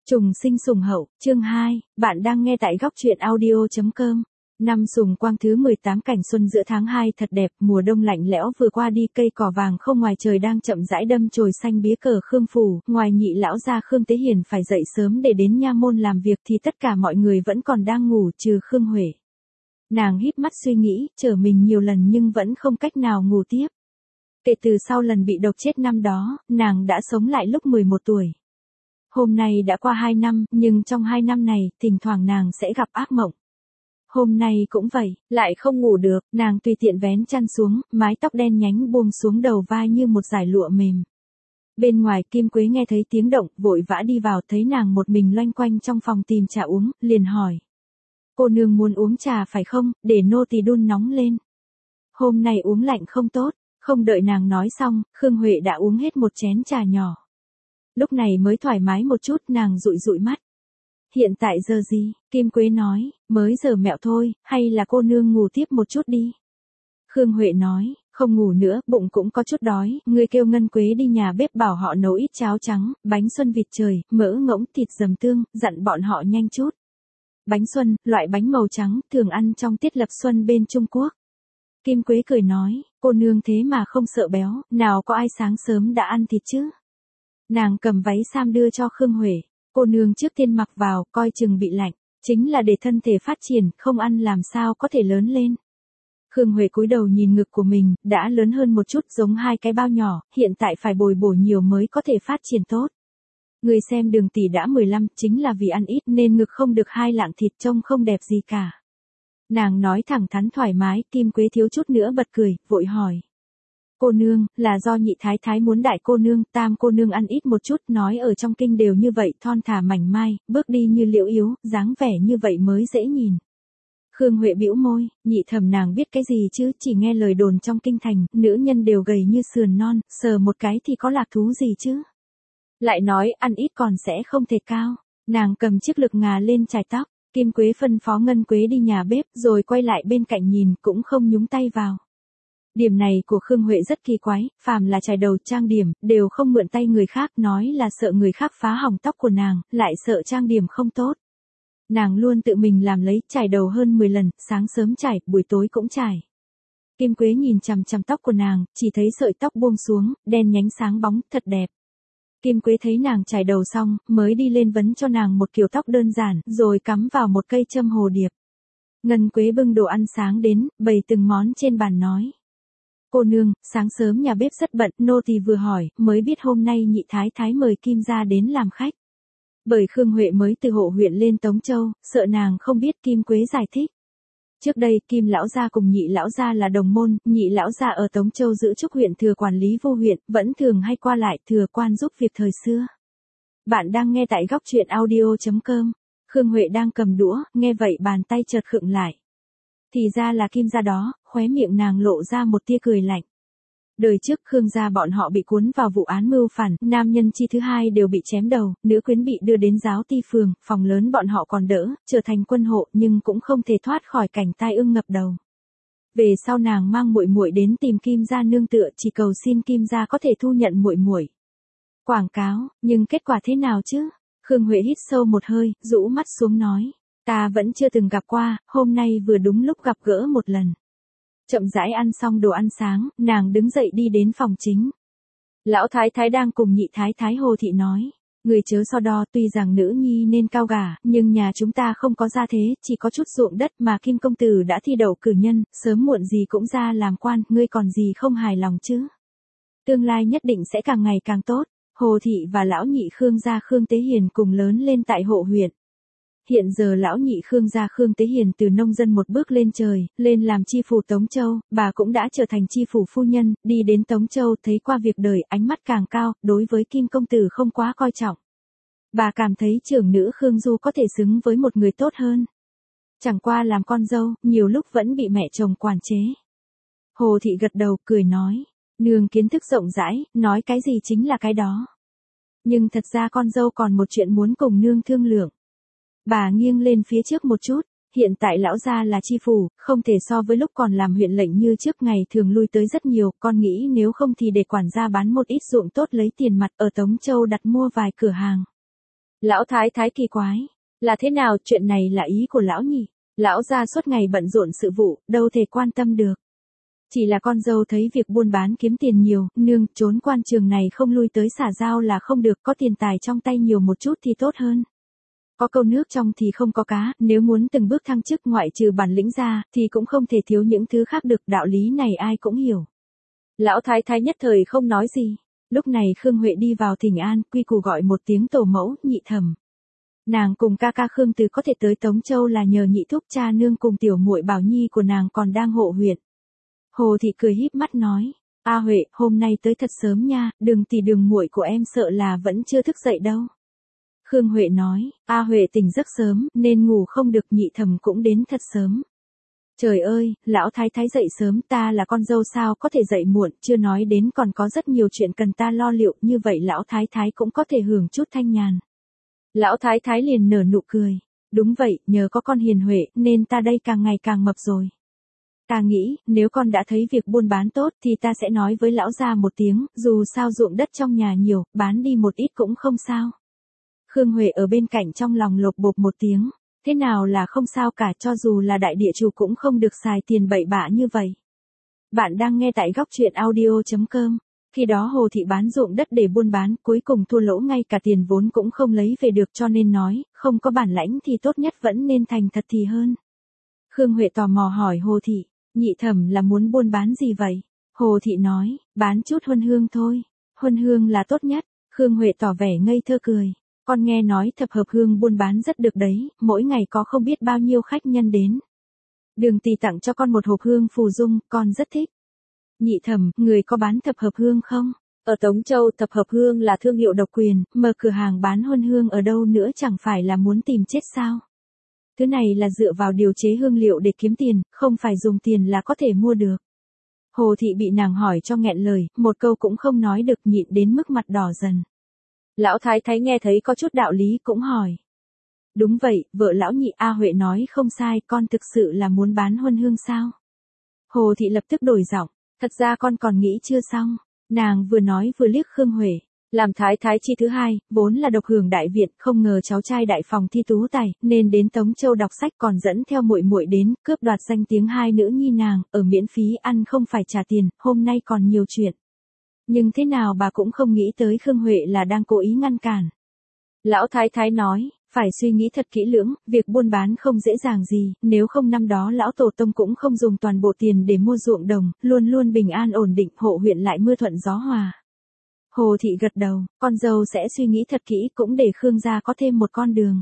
Trùng sinh sùng hậu, chương 2, bạn đang nghe tại góc truyện audio.com. Năm Sùng Quang thứ 18 cảnh xuân giữa tháng 2 thật đẹp, mùa đông lạnh lẽo vừa qua đi, cây cỏ vàng không ngoài trời đang chậm rãi đâm chồi xanh bía cờ Khương phủ, ngoài nhị lão gia Khương Tế Hiền phải dậy sớm để đến nha môn làm việc thì tất cả mọi người vẫn còn đang ngủ trừ Khương Huệ. Nàng híp mắt suy nghĩ, trở mình nhiều lần nhưng vẫn không cách nào ngủ tiếp. Kể từ sau lần bị độc chết năm đó, nàng đã sống lại lúc 11 tuổi. Hôm nay đã qua 2 năm, nhưng trong 2 năm này, thỉnh thoảng nàng sẽ gặp ác mộng. Hôm nay cũng vậy, lại không ngủ được, nàng tùy tiện vén chăn xuống, mái tóc đen nhánh buông xuống đầu vai như một dải lụa mềm. Bên ngoài Kim Quế nghe thấy tiếng động, vội vã đi vào, thấy nàng một mình loanh quanh trong phòng tìm trà uống, liền hỏi. Cô nương muốn uống trà phải không, để nô tỳ đun nóng lên. Hôm nay uống lạnh không tốt, không đợi nàng nói xong, Khương Huệ đã uống hết một chén trà nhỏ. Lúc này mới thoải mái một chút, nàng dụi dụi mắt. Hiện tại giờ gì? Kim Quế nói, mới giờ mẹo thôi, hay là cô nương ngủ tiếp một chút đi. Khương Huệ nói, không ngủ nữa, bụng cũng có chút đói, ngươi kêu Ngân Quế đi nhà bếp bảo họ nấu ít cháo trắng, bánh xuân vịt trời, mỡ ngỗng, thịt dầm tương, dặn bọn họ nhanh chút. Bánh xuân, loại bánh màu trắng, thường ăn trong tiết lập xuân bên Trung Quốc. Kim Quế cười nói, cô nương thế mà không sợ béo, nào có ai sáng sớm đã ăn thịt chứ. Nàng cầm váy sam đưa cho Khương Huệ, cô nương trước tiên mặc vào, coi chừng bị lạnh, chính là để thân thể phát triển, không ăn làm sao có thể lớn lên. Khương Huệ cúi đầu nhìn ngực của mình, đã lớn hơn một chút giống 2 cái bao nhỏ, hiện tại phải bồi bổ nhiều mới có thể phát triển tốt. Người xem Đường tỷ đã 15, chính là vì ăn ít nên ngực không được 2 lạng thịt, trông không đẹp gì cả. Nàng nói thẳng thắn thoải mái, Kim Quế thiếu chút nữa bật cười, vội hỏi. Cô nương, là do nhị thái thái muốn đại cô nương, tam cô nương ăn ít một chút, nói ở trong kinh đều như vậy, thon thả mảnh mai, bước đi như liễu yếu, dáng vẻ như vậy mới dễ nhìn. Khương Huệ bĩu môi, nhị thẩm nàng biết cái gì chứ, chỉ nghe lời đồn trong kinh thành, nữ nhân đều gầy như sườn non, sờ một cái thì có lạc thú gì chứ. Lại nói ăn ít còn sẽ không thể cao. Nàng cầm chiếc lược ngà lên chải tóc, Kim Quế phân phó Ngân Quế đi nhà bếp rồi quay lại bên cạnh nhìn, cũng không nhúng tay vào. Điểm này của Khương Huệ rất kỳ quái, phàm là chải đầu trang điểm, đều không mượn tay người khác, nói là sợ người khác phá hỏng tóc của nàng, lại sợ trang điểm không tốt. Nàng luôn tự mình làm lấy, chải đầu hơn 10 lần, sáng sớm chải, buổi tối cũng chải. Kim Quế nhìn chằm chằm tóc của nàng, chỉ thấy sợi tóc buông xuống, đen nhánh sáng bóng, thật đẹp. Kim Quế thấy nàng chải đầu xong, mới đi lên vấn cho nàng một kiểu tóc đơn giản, rồi cắm vào một cây châm hồ điệp. Ngân Quế bưng đồ ăn sáng đến, bày từng món trên bàn nói. Cô nương, sáng sớm nhà bếp rất bận, nô tỳ vừa hỏi, mới biết hôm nay nhị thái thái mời Kim gia đến làm khách. Bởi Khương Huệ mới từ Hộ huyện lên Tống Châu, sợ nàng không biết, Kim Quế giải thích. Trước đây, Kim lão gia cùng nhị lão gia là đồng môn, nhị lão gia ở Tống Châu giữ chức huyện thừa quản lý vô huyện, vẫn thường hay qua lại thừa quan giúp việc thời xưa. Bạn đang nghe tại góc truyện audio.com. Khương Huệ đang cầm đũa, nghe vậy bàn tay chợt khựng lại. Thì ra là Kim gia đó, khóe miệng nàng lộ ra một tia cười lạnh. Đời trước Khương gia bọn họ bị cuốn vào vụ án mưu phản, nam nhân chi thứ hai đều bị chém đầu, nữ quyến bị đưa đến giáo ti phường, phòng lớn bọn họ còn đỡ, trở thành quân hộ nhưng cũng không thể thoát khỏi cảnh tai ương ngập đầu. Về sau nàng mang muội muội đến tìm Kim gia nương tựa, chỉ cầu xin Kim gia có thể thu nhận muội muội. Quảng cáo, nhưng kết quả thế nào chứ? Khương Huệ hít sâu một hơi, rũ mắt xuống nói, ta vẫn chưa từng gặp qua, hôm nay vừa đúng lúc gặp gỡ một lần. Chậm rãi ăn xong đồ ăn sáng, nàng đứng dậy đi đến phòng chính. Lão thái thái đang cùng nhị thái thái Hồ thị nói, người chớ so đo, tuy rằng nữ nhi nên cao gả, nhưng nhà chúng ta không có gia thế, chỉ có chút ruộng đất mà Kim công tử đã thi đậu cử nhân, sớm muộn gì cũng ra làm quan, ngươi còn gì không hài lòng chứ? Tương lai nhất định sẽ càng ngày càng tốt. Hồ thị và lão nhị Khương gia Khương Tế Hiền cùng lớn lên tại Hộ huyện. Hiện giờ lão nhị Khương gia Khương Tế Hiền từ nông dân một bước lên trời, lên làm chi phủ Tống Châu, bà cũng đã trở thành chi phủ phu nhân, đi đến Tống Châu thấy qua việc đời, ánh mắt càng cao, đối với Kim công tử không quá coi trọng. Bà cảm thấy trưởng nữ Khương Du có thể xứng với một người tốt hơn. Chẳng qua làm con dâu, nhiều lúc vẫn bị mẹ chồng quản chế. Hồ thị gật đầu, cười nói, nương kiến thức rộng rãi, nói cái gì chính là cái đó. Nhưng thật ra con dâu còn một chuyện muốn cùng nương thương lượng. Bà nghiêng lên phía trước một chút, hiện tại lão gia là chi phủ, không thể so với lúc còn làm huyện lệnh như trước, ngày thường lui tới rất nhiều, con nghĩ nếu không thì để quản gia bán một ít ruộng tốt lấy tiền mặt ở Tống Châu đặt mua vài cửa hàng. Lão thái thái kỳ quái. Là thế nào, chuyện này là ý của lão nhỉ? Lão gia suốt ngày bận rộn sự vụ, đâu thể quan tâm được. Chỉ là con dâu thấy việc buôn bán kiếm tiền nhiều, nương, trốn quan trường này không lui tới xã giao là không được, có tiền tài trong tay nhiều một chút thì tốt hơn. Có câu nước trong thì không có cá, nếu muốn từng bước thăng chức ngoại trừ bản lĩnh ra, thì cũng không thể thiếu những thứ khác được, đạo lý này ai cũng hiểu. Lão thái thái nhất thời không nói gì. Lúc này Khương Huệ đi vào thỉnh an, quy củ gọi một tiếng tổ mẫu, Nhị Thẩm. Nàng cùng ca ca Khương Từ có thể tới Tống Châu là nhờ nhị thúc cha nương cùng tiểu muội Bảo Nhi của nàng còn đang hộ huyện. Hồ Thị cười híp mắt nói, A Huệ, hôm nay tới thật sớm nha, Đường tỷ Đường muội của em sợ là vẫn chưa thức dậy đâu. Khương Huệ nói, A Huệ tỉnh giấc sớm, nên ngủ không được, Nhị Thẩm cũng đến thật sớm. Trời ơi, lão thái thái dậy sớm, ta là con dâu sao có thể dậy muộn, chưa nói đến còn có rất nhiều chuyện cần ta lo liệu, như vậy lão thái thái cũng có thể hưởng chút thanh nhàn. Lão thái thái liền nở nụ cười. Đúng vậy, nhờ có con hiền huệ, nên ta đây càng ngày càng mập rồi. Ta nghĩ, nếu con đã thấy việc buôn bán tốt thì ta sẽ nói với lão gia một tiếng, dù sao ruộng đất trong nhà nhiều, bán đi một ít cũng không sao. Khương Huệ ở bên cạnh trong lòng lột bột một tiếng. Thế nào là không sao cả, cho dù là đại địa chủ cũng không được xài tiền bậy bạ như vậy. Bạn đang nghe tại góc truyện audio.com. Khi đó Hồ Thị bán ruộng đất để buôn bán, cuối cùng thua lỗ, ngay cả tiền vốn cũng không lấy về được, cho nên nói, không có bản lãnh thì tốt nhất vẫn nên thành thật thì hơn. Khương Huệ tò mò hỏi Hồ Thị, Nhị Thẩm là muốn buôn bán gì vậy? Hồ Thị nói, bán chút huân hương thôi. Huân hương là tốt nhất. Khương Huệ tỏ vẻ ngây thơ cười. Con nghe nói thập hợp hương buôn bán rất được đấy, mỗi ngày có không biết bao nhiêu khách nhân đến. Đường tỷ tặng cho con một hộp hương phù dung, con rất thích. Nhị Thẩm, người có bán thập hợp hương không? Ở Tống Châu thập hợp hương là thương hiệu độc quyền, mở cửa hàng bán huân hương ở đâu nữa chẳng phải là muốn tìm chết sao? Thứ này là dựa vào điều chế hương liệu để kiếm tiền, không phải dùng tiền là có thể mua được. Hồ Thị bị nàng hỏi cho nghẹn lời, một câu cũng không nói được, nhịn đến mức mặt đỏ dần. Lão thái thái nghe thấy có chút đạo lý cũng hỏi. Đúng vậy, vợ lão nhị, A Huệ nói không sai, con thực sự là muốn bán huân hương sao? Hồ Thị lập tức đổi giọng, thật ra con còn nghĩ chưa xong. Nàng vừa nói vừa liếc Khương Huệ. Làm thái thái chi thứ hai, vốn là độc hưởng đại viện, không ngờ cháu trai đại phòng thi tú tài, nên đến Tống Châu đọc sách, còn dẫn theo muội muội đến, cướp đoạt danh tiếng hai nữ nhi nàng, ở miễn phí ăn không phải trả tiền, hôm nay còn nhiều chuyện. Nhưng thế nào bà cũng không nghĩ tới Khương Huệ là đang cố ý ngăn cản. Lão thái thái nói, phải suy nghĩ thật kỹ lưỡng, việc buôn bán không dễ dàng gì, nếu không năm đó lão tổ tông cũng không dùng toàn bộ tiền để mua ruộng đồng, luôn luôn bình an ổn định, hộ huyện lại mưa thuận gió hòa. Hồ Thị gật đầu, con dâu sẽ suy nghĩ thật kỹ, cũng để Khương gia có thêm một con đường.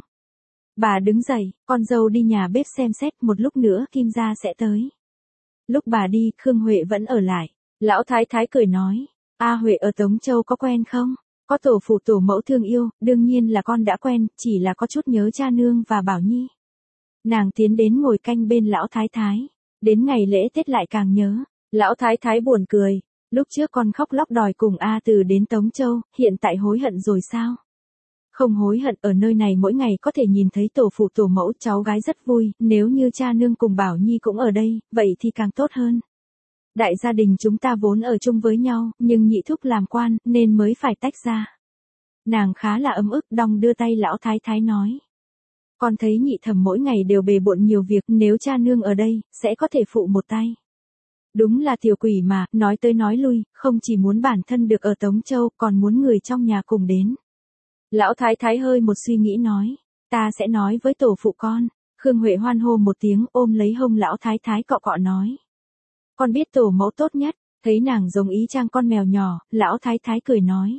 Bà đứng dậy, con dâu đi nhà bếp xem xét, một lúc nữa Kim gia sẽ tới. Lúc bà đi, Khương Huệ vẫn ở lại. Lão thái thái cười nói, A Huệ ở Tống Châu có quen không? Có tổ phụ tổ mẫu thương yêu, đương nhiên là con đã quen, chỉ là có chút nhớ cha nương và Bảo Nhi. Nàng tiến đến ngồi canh bên lão thái thái. Đến ngày lễ Tết lại càng nhớ. Lão thái thái buồn cười. Lúc trước con khóc lóc đòi cùng A Từ đến Tống Châu, hiện tại hối hận rồi sao? Không hối hận, ở nơi này mỗi ngày có thể nhìn thấy tổ phụ tổ mẫu, cháu gái rất vui, nếu như cha nương cùng Bảo Nhi cũng ở đây, vậy thì càng tốt hơn. Đại gia đình chúng ta vốn ở chung với nhau, nhưng nhị thúc làm quan, nên mới phải tách ra. Nàng khá là ấm ức, đong đưa tay lão thái thái nói. Con thấy Nhị Thẩm mỗi ngày đều bề bộn nhiều việc, nếu cha nương ở đây, sẽ có thể phụ một tay. Đúng là tiểu quỷ mà, nói tới nói lui, không chỉ muốn bản thân được ở Tống Châu, còn muốn người trong nhà cùng đến. Lão thái thái hơi một suy nghĩ nói, ta sẽ nói với tổ phụ con. Khương Huệ hoan hô một tiếng, ôm lấy hông lão thái thái cọ cọ nói. Con biết tổ mẫu tốt nhất, thấy nàng giống ý chang con mèo nhỏ, lão thái thái cười nói.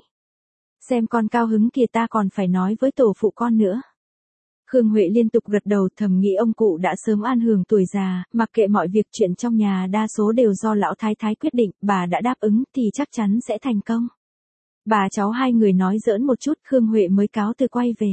Xem con cao hứng kìa, ta còn phải nói với tổ phụ con nữa. Khương Huệ liên tục gật đầu, thầm nghĩ ông cụ đã sớm an hưởng tuổi già, mặc kệ mọi việc chuyện trong nhà đa số đều do lão thái thái quyết định, bà đã đáp ứng thì chắc chắn sẽ thành công. Bà cháu hai người nói giỡn một chút, Khương Huệ mới cáo từ quay về.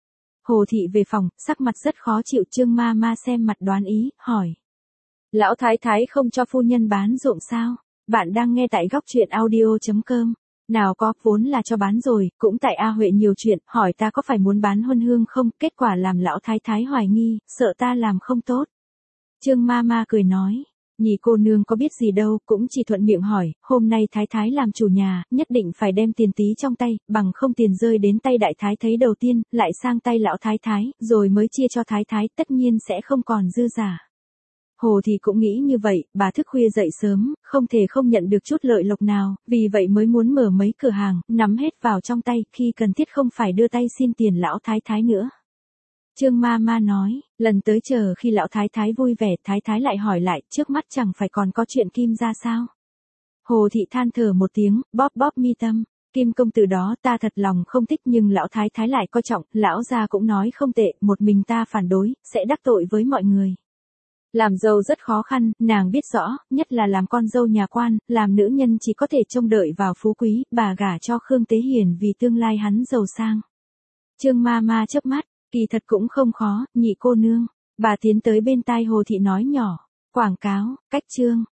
Hồ Thị về phòng, sắc mặt rất khó chịu, Trương ma ma xem mặt đoán ý, hỏi. Lão thái thái không cho phu nhân bán ruộng sao? Bạn đang nghe tại góc truyện audio.com. Nào có, vốn là cho bán rồi, cũng tại A Huệ nhiều chuyện, hỏi ta có phải muốn bán huân hương không, kết quả làm lão thái thái hoài nghi, sợ ta làm không tốt. Trương ma ma cười nói, Nhị cô nương có biết gì đâu, cũng chỉ thuận miệng hỏi, hôm nay thái thái làm chủ nhà, nhất định phải đem tiền tí trong tay, bằng không tiền rơi đến tay đại thái thấy đầu tiên, lại sang tay lão thái thái, rồi mới chia cho thái thái, tất nhiên sẽ không còn dư giả. Hồ Thị cũng nghĩ như vậy, bà thức khuya dậy sớm, không thể không nhận được chút lợi lộc nào, vì vậy mới muốn mở mấy cửa hàng, nắm hết vào trong tay, khi cần thiết không phải đưa tay xin tiền lão thái thái nữa. Trương ma ma nói, lần tới chờ khi lão thái thái vui vẻ, thái thái lại hỏi lại, trước mắt chẳng phải còn có chuyện Kim gia sao? Hồ Thị than thở một tiếng, bóp bóp mi tâm, Kim công tử đó ta thật lòng không thích nhưng lão thái thái lại coi trọng, lão gia cũng nói không tệ, một mình ta phản đối, sẽ đắc tội với mọi người. Làm dâu rất khó khăn, nàng biết rõ, nhất là làm con dâu nhà quan, làm nữ nhân chỉ có thể trông đợi vào phú quý, bà gả cho Khương Tế Hiền vì tương lai hắn giàu sang. Trương ma ma chớp mắt, kỳ thật cũng không khó, nhị cô nương. Bà tiến tới bên tai Hồ Thị nói nhỏ, quảng cáo, cách chương.